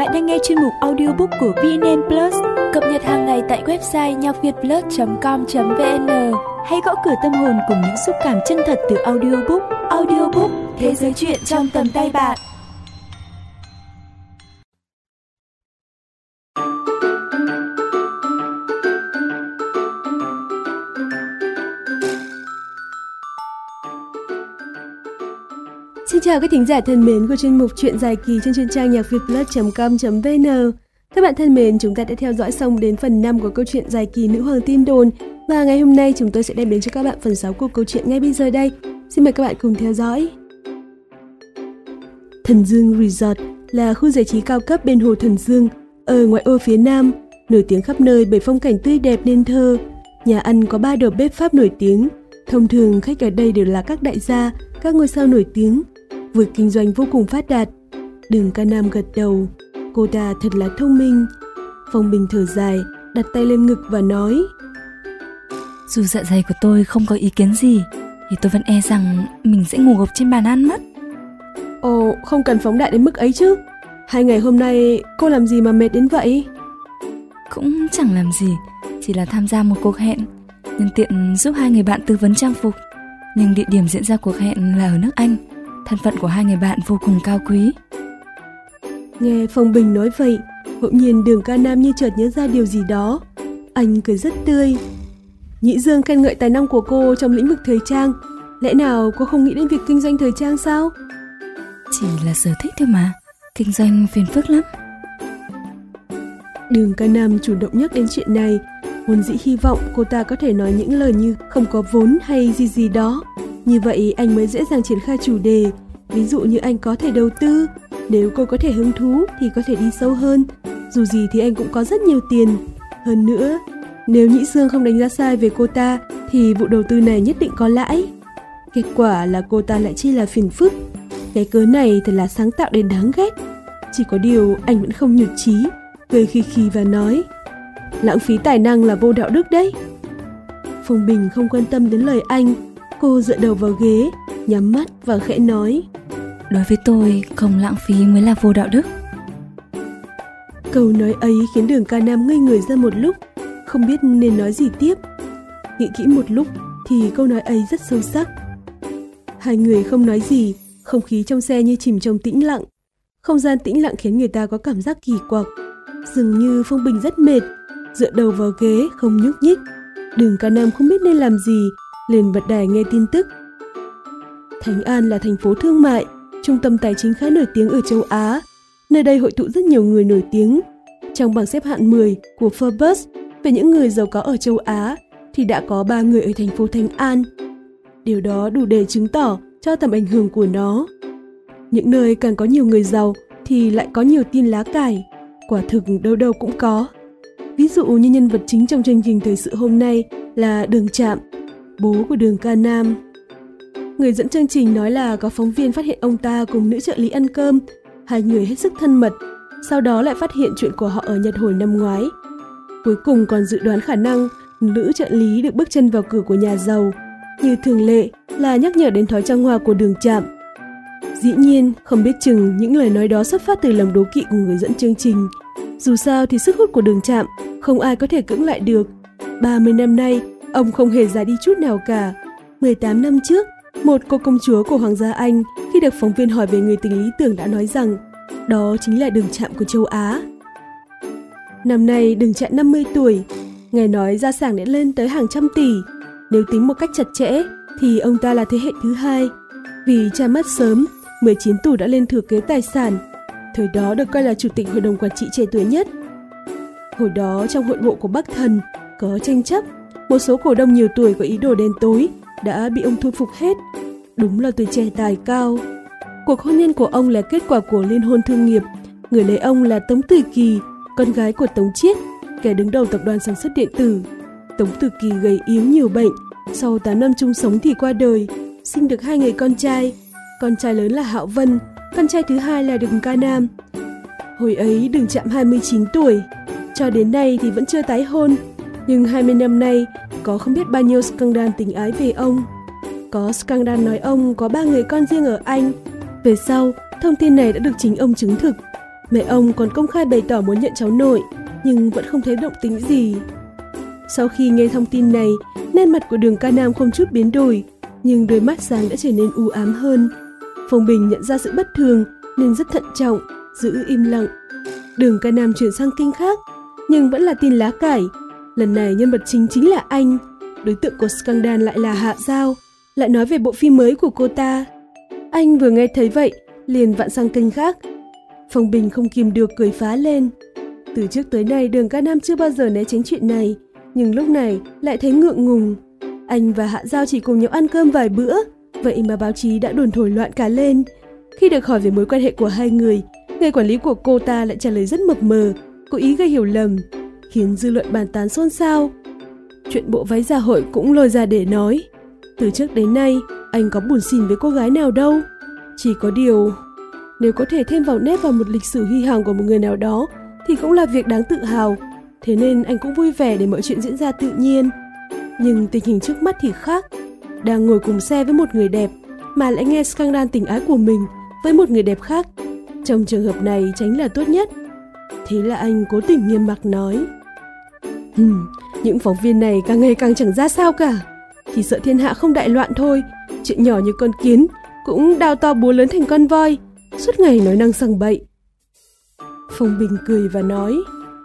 Bạn đang nghe chuyên mục audiobook của VNN Plus, cập nhật hàng ngày tại website nhacvietplus.com.vn. Hãy gõ cửa tâm hồn cùng những xúc cảm chân thật từ audiobook. Audiobook, thế giới truyện trong tầm tay bạn. Xin chào các thính giả thân mến của chuyên mục truyện dài kỳ trên trang nhacvietplus.com.vn. Các bạn thân mến, chúng ta đã theo dõi xong đến phần 5 của câu chuyện dài kỳ Nữ Hoàng Tin Đồn. Và ngày hôm nay chúng tôi sẽ đem đến cho các bạn phần 6 của câu chuyện ngay bây giờ đây. Xin mời các bạn cùng theo dõi. Thần Dương Resort là khu giải trí cao cấp bên hồ Thần Dương, ở ngoại ô phía Nam, nổi tiếng khắp nơi bởi phong cảnh tươi đẹp nên thơ. Nhà ăn có 3 đầu bếp Pháp nổi tiếng. Thông thường khách ở đây đều là các đại gia, các ngôi sao nổi tiếng. Việc kinh doanh vô cùng phát đạt. Đường Ca Nam gật đầu. Cô ta thật là thông minh. Phong Bình thở dài, đặt tay lên ngực và nói: Dù dạ dày của tôi không có ý kiến gì, thì tôi vẫn e rằng mình sẽ ngủ gục trên bàn ăn mất. Ồ, không cần phóng đại đến mức ấy chứ. 2 ngày hôm nay cô làm gì mà mệt đến vậy? Cũng chẳng làm gì, chỉ là tham gia một cuộc hẹn, nhân tiện giúp 2 người bạn tư vấn trang phục. Nhưng địa điểm diễn ra cuộc hẹn là ở nước Anh. Thân phận của 2 người bạn vô cùng cao quý. Nghe Phong Bình nói vậy, bỗng nhiên Đường Ca Nam như chợt nhớ ra điều gì đó. Anh cười rất tươi. Nhĩ Dương khen ngợi tài năng của cô trong lĩnh vực thời trang. Lẽ nào cô không nghĩ đến việc kinh doanh thời trang sao? Chỉ là sở thích thôi mà, kinh doanh phiền phức lắm. Đường Ca Nam chủ động nhắc đến chuyện này, vốn dĩ hy vọng cô ta có thể nói những lời như không có vốn hay gì đó. Như vậy anh mới dễ dàng triển khai chủ đề. Ví dụ như anh có thể đầu tư, nếu cô có thể hứng thú thì có thể đi sâu hơn. Dù gì thì anh cũng có rất nhiều tiền. Hơn nữa, nếu Nhĩ Dương không đánh giá sai về cô ta thì vụ đầu tư này nhất định có lãi. Kết quả là cô ta lại chi là phiền phức. Cái cớ này thật là sáng tạo đến đáng ghét. Chỉ có điều anh vẫn không nhụt chí, cười khì khì và nói: lãng phí tài năng là vô đạo đức đấy. Phong Bình không quan tâm đến lời anh. Cô dựa đầu vào ghế, nhắm mắt và khẽ nói: Đối với tôi, không lãng phí mới là vô đạo đức. Câu nói ấy khiến Đường Ca Nam ngây người ra một lúc, không biết nên nói gì tiếp. Nghĩ kỹ một lúc thì câu nói ấy rất sâu sắc. Hai người không nói gì, không khí trong xe như chìm trong tĩnh lặng. Không gian tĩnh lặng khiến người ta có cảm giác kỳ quặc. Dường như Phong Bình rất mệt, dựa đầu vào ghế không nhúc nhích. Đường Ca Nam không biết nên làm gì, liền bật đài nghe tin tức. Thánh An là thành phố thương mại, trung tâm tài chính khá nổi tiếng ở châu Á. Nơi đây hội tụ rất nhiều người nổi tiếng. Trong bảng xếp hạng 10 của Forbes về những người giàu có ở châu Á thì đã có 3 người ở thành phố Thánh An. Điều đó đủ để chứng tỏ cho tầm ảnh hưởng của nó. Những nơi càng có nhiều người giàu thì lại có nhiều tin lá cải. Quả thực đâu đâu cũng có. Ví dụ như nhân vật chính trong chương trình thời sự hôm nay là Đường Trạm, bố của Đường Ca Nam. Người dẫn chương trình nói là có phóng viên phát hiện ông ta cùng nữ trợ lý ăn cơm, 2 người hết sức thân mật, sau đó lại phát hiện chuyện của họ ở Nhật hồi năm ngoái. Cuối cùng còn dự đoán khả năng nữ trợ lý được bước chân vào cửa của nhà giàu, như thường lệ là nhắc nhở đến thói trăng hoa của Đường Trạm. Dĩ nhiên, không biết chừng những lời nói đó xuất phát từ lòng đố kỵ của người dẫn chương trình. Dù sao thì sức hút của Đường Trạm không ai có thể cưỡng lại được. 30 năm nay, ông không hề già đi chút nào cả. 18 năm trước, một cô công chúa của Hoàng gia Anh khi được phóng viên hỏi về người tình lý tưởng đã nói rằng đó chính là Đường Trạm của châu Á. Năm nay Đường Trạm 50 tuổi, nghe nói gia sản đã lên tới hàng trăm tỷ. Nếu tính một cách chặt chẽ thì ông ta là thế hệ thứ 2. Vì cha mất sớm, 19 tuổi đã lên thừa kế tài sản. Thời đó được coi là chủ tịch hội đồng quản trị trẻ tuổi nhất. Hồi đó trong hội bộ của Bắc Thần có tranh chấp, một số cổ đông nhiều tuổi có ý đồ đen tối đã bị ông thu phục hết. Đúng là tuổi trẻ tài cao. Cuộc hôn nhân của ông là kết quả của liên hôn thương nghiệp. Người lấy ông là Tống Tử Kỳ, con gái của Tống Chiết, kẻ đứng đầu tập đoàn sản xuất điện tử. Tống Tử Kỳ gầy yếu nhiều bệnh, sau 8 năm chung sống thì qua đời, sinh được 2 người con trai. Con trai lớn là Hạo Vân, con trai thứ hai là Đường Ca Nam. Hồi ấy Đường Trạm 29 tuổi, cho đến nay thì vẫn chưa tái hôn. Nhưng 20 năm nay có không biết bao nhiêu scandal tình ái về ông. Có scandal nói ông có 3 người con riêng ở Anh. Về sau, thông tin này đã được chính ông chứng thực. Mẹ ông còn công khai bày tỏ muốn nhận cháu nội, nhưng vẫn không thấy động tĩnh gì. Sau khi nghe thông tin này, nét mặt của Đường Ca Nam không chút biến đổi, nhưng đôi mắt sáng đã trở nên u ám hơn. Phong Bình nhận ra sự bất thường nên rất thận trọng, giữ im lặng. Đường Ca Nam chuyển sang kênh khác, nhưng vẫn là tin lá cải. Lần này nhân vật chính là anh, đối tượng của scandal lại là Hạ Giao, lại nói về bộ phim mới của cô ta. Anh vừa nghe thấy vậy, liền vặn sang kênh khác. Phong Bình không kìm được cười phá lên. Từ trước tới nay Đường Ca Nam chưa bao giờ né tránh chuyện này, nhưng lúc này lại thấy ngượng ngùng. Anh và Hạ Giao chỉ cùng nhau ăn cơm vài bữa, vậy mà báo chí đã đồn thổi loạn cả lên. Khi được hỏi về mối quan hệ của hai người quản lý của cô ta lại trả lời rất mập mờ, cố ý gây hiểu lầm, khiến dư luận bàn tán xôn xao. Chuyện bộ váy dạ hội cũng lôi ra để nói. Từ trước đến nay, anh có buồn xỉn với cô gái nào đâu. Chỉ có điều, nếu có thể thêm vào nét vào một lịch sử huy hoàng của một người nào đó, thì cũng là việc đáng tự hào. Thế nên anh cũng vui vẻ để mọi chuyện diễn ra tự nhiên. Nhưng tình hình trước mắt thì khác. Đang ngồi cùng xe với một người đẹp, mà lại nghe scandal tình ái của mình với một người đẹp khác. Trong trường hợp này tránh là tốt nhất. Thế là anh cố tình nghiêm mặt nói: những phóng viên này càng ngày càng chẳng ra sao cả. Chỉ sợ thiên hạ không đại loạn thôi. Chuyện nhỏ như con kiến cũng đào to búa lớn thành con voi, suốt ngày nói năng sằng bậy. Phong Bình cười và nói: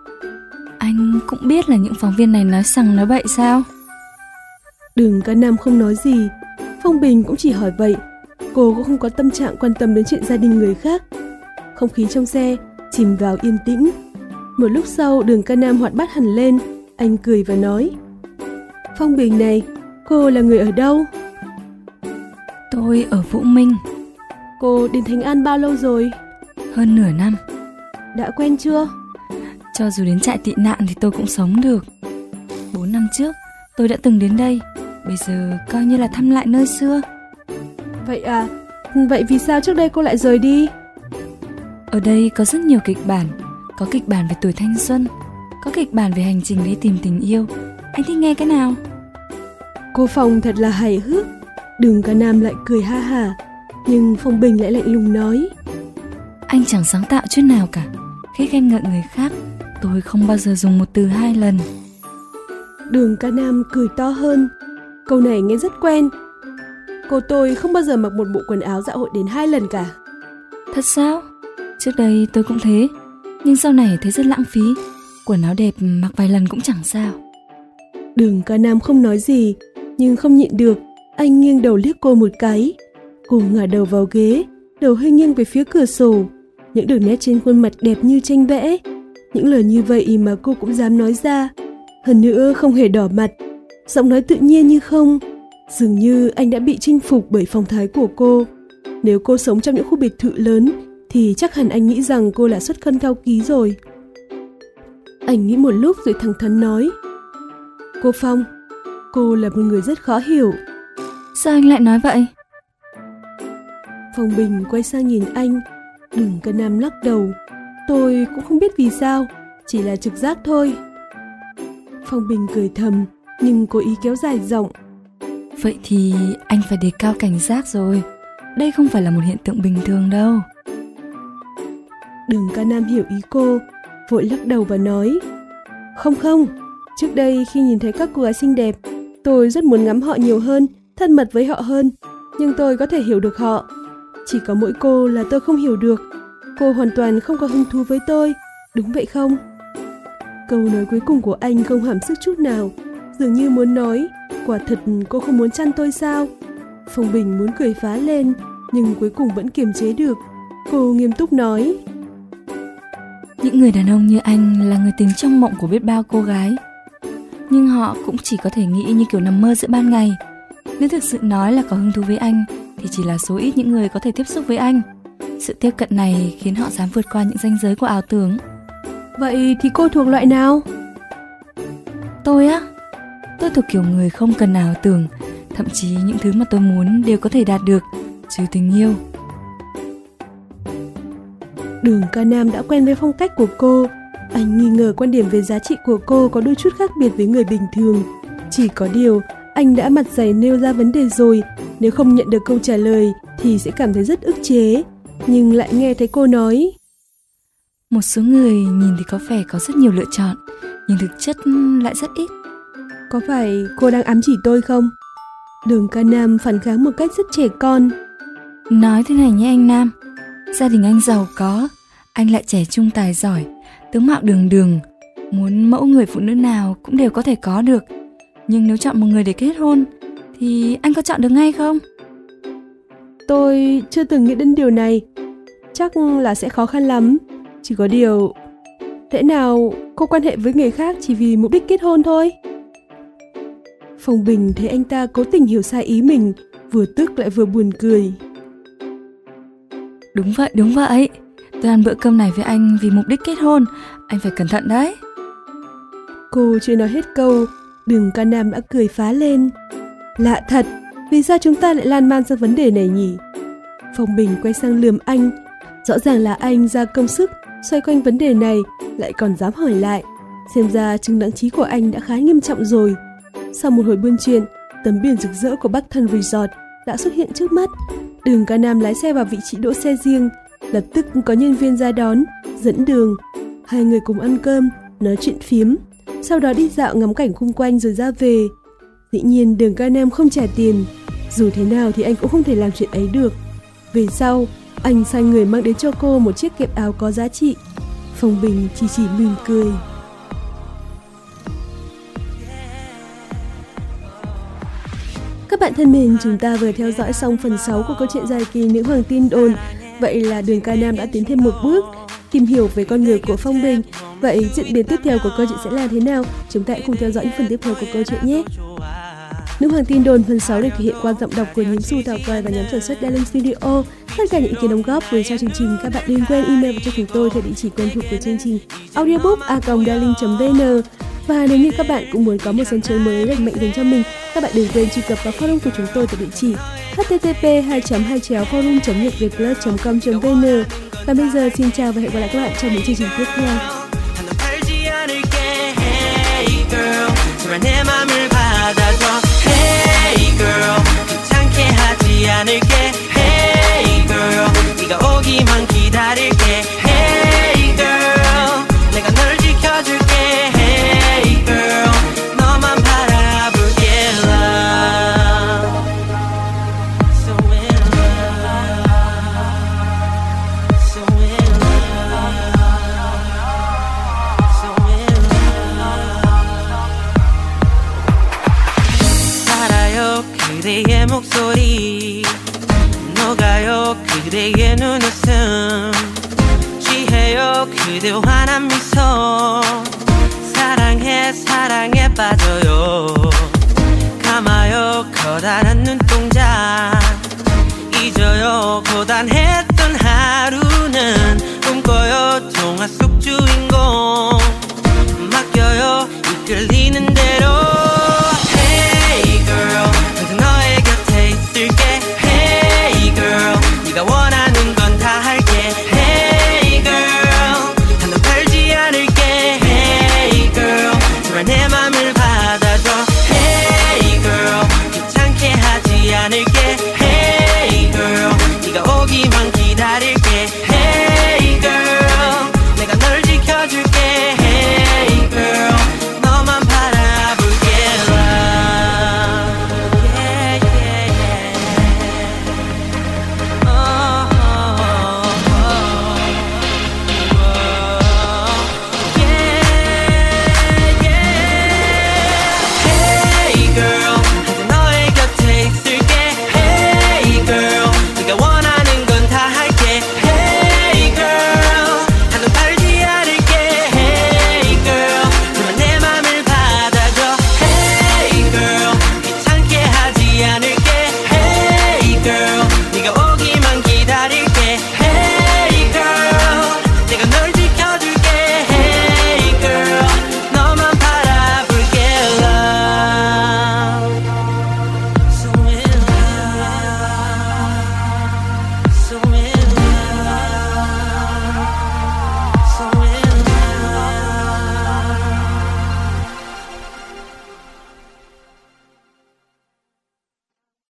Anh cũng biết là những phóng viên này nói sằng nói bậy sao? Đường Ca Nam không nói gì. Phong Bình cũng chỉ hỏi vậy. Cô cũng không có tâm trạng quan tâm đến chuyện gia đình người khác. Không khí trong xe chìm vào yên tĩnh. Một lúc sau Đường Ca Nam hoạt bát hẳn lên. Anh cười và nói: Phong Bình này, cô là người ở đâu? Tôi ở Vũ Minh. Cô đến Thánh An bao lâu rồi? Hơn nửa năm. Đã quen chưa? Cho dù đến trại tị nạn thì tôi cũng sống được. 4 năm trước tôi đã từng đến đây, bây giờ coi như là thăm lại nơi xưa. Vậy à? Vậy vì sao trước đây cô lại rời đi? Ở đây có rất nhiều kịch bản. Có kịch bản về tuổi thanh xuân, có kịch bản về hành trình đi tìm tình yêu. Anh thích nghe cái nào? Cô Phong thật là hài hước. Đường Ca Nam lại cười ha hả, nhưng Phong Bình lại lạnh lùng nói: Anh chẳng sáng tạo chút nào cả. Khi khen ngợi người khác, tôi không bao giờ dùng một từ 2 lần. Đường Ca Nam cười to hơn. Câu này nghe rất quen. Cô tôi không bao giờ mặc một bộ quần áo dạ hội đến 2 lần cả. Thật sao? Trước đây tôi cũng thế, nhưng sau này thấy rất lãng phí. Quần áo đẹp mặc vài lần cũng chẳng sao. Đường Ca Nam không nói gì, nhưng không nhịn được, anh nghiêng đầu liếc cô một cái. Cô ngả đầu vào ghế, đầu hơi nghiêng về phía cửa sổ. Những đường nét trên khuôn mặt đẹp như tranh vẽ. Những lời như vậy mà cô cũng dám nói ra. Hơn nữa không hề đỏ mặt, giọng nói tự nhiên như không. Dường như anh đã bị chinh phục bởi phong thái của cô. Nếu cô sống trong những khu biệt thự lớn thì chắc hẳn anh nghĩ rằng cô là xuất thân cao ký rồi. Anh nghĩ một lúc rồi thẳng thắn nói: Cô Phong, cô là một người rất khó hiểu. Sao anh lại nói vậy? Phong Bình quay sang nhìn anh. Đường Ca Nam lắc đầu: Tôi cũng không biết vì sao, chỉ là trực giác thôi. Phong Bình cười thầm, nhưng cố ý kéo dài giọng: Vậy thì anh phải đề cao cảnh giác rồi. Đây không phải là một hiện tượng bình thường đâu. Đường Ca Nam hiểu ý cô, vội lắc đầu và nói: Không, trước đây khi nhìn thấy các cô gái xinh đẹp, tôi rất muốn ngắm họ nhiều hơn, thân mật với họ hơn, nhưng tôi có thể hiểu được họ. Chỉ có mỗi cô là tôi không hiểu được. Cô hoàn toàn không có hứng thú với tôi, đúng vậy không? Câu nói cuối cùng của anh không hàm sức chút nào, dường như muốn nói: Quả thật cô không muốn chăn tôi sao? Phong Bình muốn cười phá lên, nhưng cuối cùng vẫn kiềm chế được. Cô nghiêm túc nói: Những người đàn ông như anh là người tình trong mộng của biết bao cô gái. Nhưng họ cũng chỉ có thể nghĩ như kiểu nằm mơ giữa ban ngày. Nếu thực sự nói là có hứng thú với anh thì chỉ là số ít những người có thể tiếp xúc với anh. Sự tiếp cận này khiến họ dám vượt qua những ranh giới của ảo tưởng. Vậy thì cô thuộc loại nào? Tôi á? Tôi thuộc kiểu người không cần ảo tưởng. Thậm chí những thứ mà tôi muốn đều có thể đạt được, trừ tình yêu. Đường Ca Nam đã quen với phong cách của cô. Anh nghi ngờ quan điểm về giá trị của cô có đôi chút khác biệt với người bình thường. Chỉ có điều, anh đã mặt dày nêu ra vấn đề rồi. Nếu không nhận được câu trả lời thì sẽ cảm thấy rất ức chế. Nhưng lại nghe thấy cô nói: Một số người nhìn thì có vẻ có rất nhiều lựa chọn, nhưng thực chất lại rất ít. Có phải cô đang ám chỉ tôi không? Đường Ca Nam phản kháng một cách rất trẻ con. Nói thế này nhé anh Nam, gia đình anh giàu có, anh lại trẻ trung tài giỏi, tướng mạo đường đường, muốn mẫu người phụ nữ nào cũng đều có thể có được. Nhưng nếu chọn một người để kết hôn thì anh có chọn được ngay không? Tôi chưa từng nghĩ đến điều này. Chắc là sẽ khó khăn lắm. Chỉ có điều, lẽ nào cô quan hệ với người khác chỉ vì mục đích kết hôn thôi? Phong Bình thấy anh ta cố tình hiểu sai ý mình, vừa tức lại vừa buồn cười. Đúng vậy. Tôi ăn bữa cơm này với anh vì mục đích kết hôn, anh phải cẩn thận đấy. Cô chưa nói hết câu, Đường Ca Nam đã cười phá lên. Lạ thật, vì sao chúng ta lại lan man sang vấn đề này nhỉ? Phong Bình quay sang lườm anh. Rõ ràng là anh ra công sức xoay quanh vấn đề này, lại còn dám hỏi lại. Xem ra chứng đáng trí của anh đã khá nghiêm trọng rồi. Sau một hồi buôn chuyện, tấm biển rực rỡ của Bắc Thần Resort đã xuất hiện trước mắt. Đường Ca Nam lái xe vào vị trí đỗ xe riêng, lập tức có nhân viên ra đón, dẫn đường. Hai người cùng ăn cơm, nói chuyện phiếm, sau đó đi dạo ngắm cảnh xung quanh rồi ra về. Dĩ nhiên Đường Ca Nam không trả tiền, dù thế nào thì anh cũng không thể làm chuyện ấy được. Về sau, anh sai người mang đến cho cô một chiếc kẹp áo có giá trị. Phong Bình chỉ mỉm cười. Các bạn thân mến, chúng ta vừa theo dõi xong phần 6 của câu chuyện dài kỳ Nữ Hoàng Tin Đồn. Vậy là Đường Ca Nam đã tiến thêm một bước, tìm hiểu về con người của Phong Bình. Vậy diễn biến tiếp theo của câu chuyện sẽ là thế nào? Chúng ta hãy cùng theo dõi những phần tiếp theo của câu chuyện nhé. Nữ Hoàng Tin Đồn phần 6 được thể hiện qua giọng đọc của Nhím Xu, Thảo Quài và nhóm sản xuất Darling Studio. Tất cả những ý kiến đóng góp về cho chương trình, các bạn đừng quên email vào cho chúng tôi theo địa chỉ quen thuộc của chương trình audiobook@darling.vn. Và nếu như các bạn cũng muốn có một sân chơi mới lành mạnh dành cho mình, các bạn đừng quên truy cập vào forum của chúng tôi tại địa chỉ http://nhậtvietplus.com.vn. Và bây giờ xin chào và hẹn gặp lại các bạn trong những chương trình tiếp theo. 그대의 목소리 녹아요 그대의 눈웃음 취해요 그대 환한 미소 사랑에 빠져요 감아요 커다란 눈동자 잊어요 고단했던 하루는 꿈꿔요 동화 속 주인공